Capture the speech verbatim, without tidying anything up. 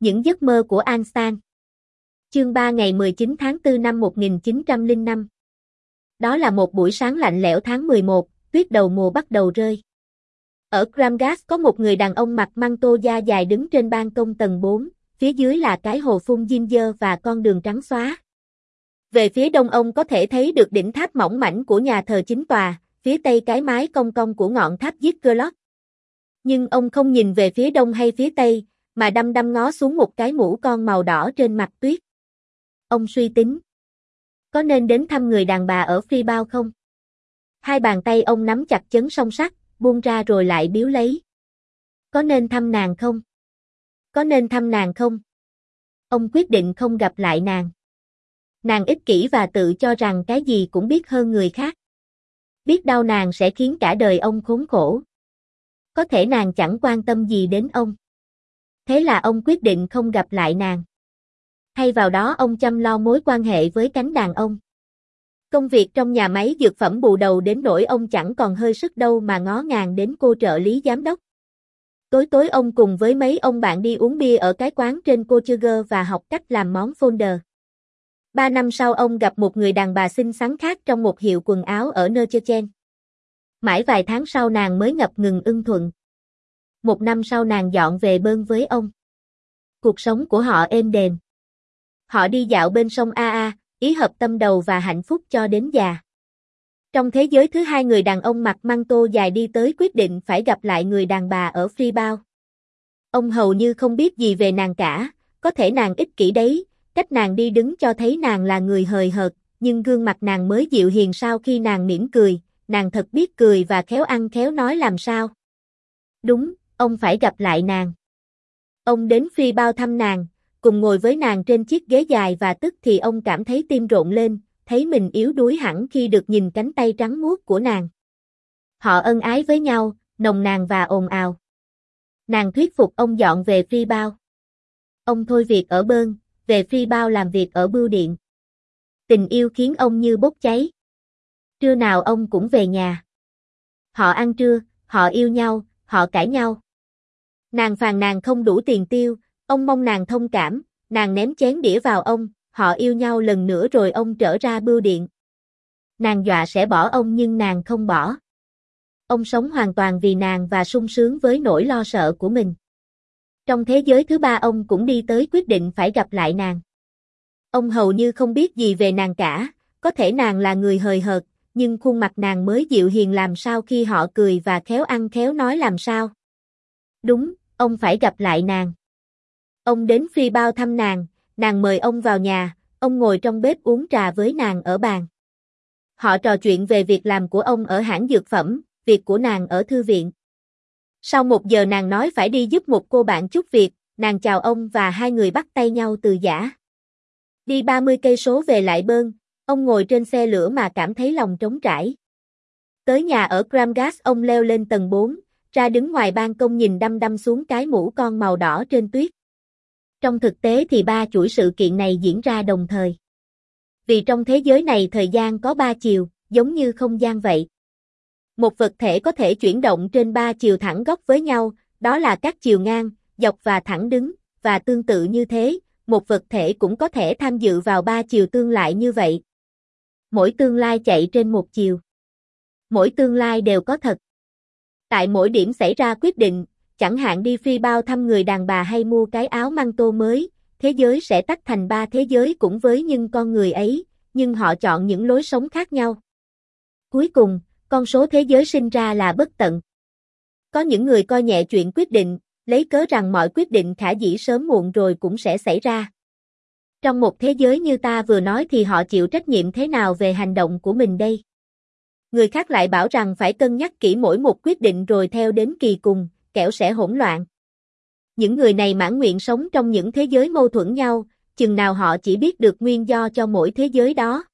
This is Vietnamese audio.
Những giấc mơ của Einstein. Chương ba ngày mười chín tháng tư năm một nghìn chín trăm lẻ năm. Đó là một buổi sáng lạnh lẽo tháng mười một, tuyết đầu mùa bắt đầu rơi. Ở Gramgas có một người đàn ông mặc măng tô da dài đứng trên ban công tầng bốn, phía dưới là cái hồ phun Ginger và con đường trắng xóa. Về phía đông ông có thể thấy được đỉnh tháp mỏng mảnh của nhà thờ chính tòa, phía tây cái mái cong cong của ngọn tháp Ziggurat. Nhưng ông không nhìn về phía đông hay phía tây, mà đăm đăm ngó xuống một cái mũ con màu đỏ trên mặt tuyết. Ông suy tính. Có nên đến thăm người đàn bà ở Freebow không? Hai bàn tay ông nắm chặt chấn song sắt, buông ra rồi lại biếu lấy. Có nên thăm nàng không? Có nên thăm nàng không? Ông quyết định không gặp lại nàng. Nàng ích kỷ và tự cho rằng cái gì cũng biết hơn người khác. Biết đâu nàng sẽ khiến cả đời ông khốn khổ. Có thể nàng chẳng quan tâm gì đến ông. Thế là ông quyết định không gặp lại nàng. Thay vào đó ông chăm lo mối quan hệ với cánh đàn ông. Công việc trong nhà máy dược phẩm bù đầu đến nỗi ông chẳng còn hơi sức đâu mà ngó ngàng đến cô trợ lý giám đốc. Tối tối ông cùng với mấy ông bạn đi uống bia ở cái quán trên Kochuger và học cách làm món folder. Ba năm sau ông gặp một người đàn bà xinh xắn khác trong một hiệu quần áo ở Neuchâtel. Mãi vài tháng sau nàng mới ngập ngừng ưng thuận. Một năm sau nàng dọn về bên với ông. Cuộc sống của họ êm đềm. Họ đi dạo bên sông a a, ý hợp tâm đầu và hạnh phúc cho đến già. Trong thế giới thứ hai người đàn ông mặc măng tô dài đi tới quyết định phải gặp lại người đàn bà ở Freebow. Ông hầu như không biết gì về nàng cả, có thể nàng ích kỷ đấy, cách nàng đi đứng cho thấy nàng là người hời hợt, nhưng gương mặt nàng mới dịu hiền sau khi nàng mỉm cười, nàng thật biết cười và khéo ăn khéo nói làm sao. Đúng, ông phải gặp lại nàng. Ông đến Freebow thăm nàng, cùng ngồi với nàng trên chiếc ghế dài và tức thì ông cảm thấy tim rộn lên, thấy mình yếu đuối hẳn khi được nhìn cánh tay trắng muốt của nàng. Họ ân ái với nhau, nồng nàn và ồn ào. Nàng thuyết phục ông dọn về Freebow. Ông thôi việc ở Bern, về Freebow làm việc ở bưu điện. Tình yêu khiến ông như bốc cháy. Trưa nào ông cũng về nhà. Họ ăn trưa, họ yêu nhau, họ cãi nhau. Nàng phàn nàn không đủ tiền tiêu, ông mong nàng thông cảm, nàng ném chén đĩa vào ông, họ yêu nhau lần nữa rồi ông trở ra bưu điện. Nàng dọa sẽ bỏ ông nhưng nàng không bỏ. Ông sống hoàn toàn vì nàng và sung sướng với nỗi lo sợ của mình. Trong thế giới thứ ba ông cũng đi tới quyết định phải gặp lại nàng. Ông hầu như không biết gì về nàng cả, có thể nàng là người hời hợt, nhưng khuôn mặt nàng mới dịu hiền làm sao khi họ cười và khéo ăn khéo nói làm sao. Đúng, ông phải gặp lại nàng. Ông đến Freebow thăm nàng, nàng mời ông vào nhà, ông ngồi trong bếp uống trà với nàng ở bàn. Họ trò chuyện về việc làm của ông ở hãng dược phẩm, việc của nàng ở thư viện. Sau một giờ nàng nói phải đi giúp một cô bạn chút việc, nàng chào ông và hai người bắt tay nhau từ giã. Đi ba mươi cây số về lại Bern, ông ngồi trên xe lửa mà cảm thấy lòng trống trải. Tới nhà ở Gramgas ông leo lên tầng bốn, ra đứng ngoài ban công nhìn đăm đăm xuống cái mũ con màu đỏ trên tuyết. Trong thực tế thì ba chuỗi sự kiện này diễn ra đồng thời. Vì trong thế giới này thời gian có ba chiều, giống như không gian vậy. Một vật thể có thể chuyển động trên ba chiều thẳng góc với nhau, đó là các chiều ngang, dọc và thẳng đứng, và tương tự như thế, một vật thể cũng có thể tham dự vào ba chiều tương lại như vậy. Mỗi tương lai chạy trên một chiều. Mỗi tương lai đều có thật. Tại mỗi điểm xảy ra quyết định, chẳng hạn đi Freebow thăm người đàn bà hay mua cái áo măng tô mới, thế giới sẽ tách thành ba thế giới cũng với những con người ấy, nhưng họ chọn những lối sống khác nhau. Cuối cùng, con số thế giới sinh ra là bất tận. Có những người coi nhẹ chuyện quyết định, lấy cớ rằng mọi quyết định khả dĩ sớm muộn rồi cũng sẽ xảy ra. Trong một thế giới như ta vừa nói thì họ chịu trách nhiệm thế nào về hành động của mình đây? Người khác lại bảo rằng phải cân nhắc kỹ mỗi một quyết định rồi theo đến kỳ cùng, kẻo sẽ hỗn loạn. Những người này mãn nguyện sống trong những thế giới mâu thuẫn nhau, chừng nào họ chỉ biết được nguyên do cho mỗi thế giới đó.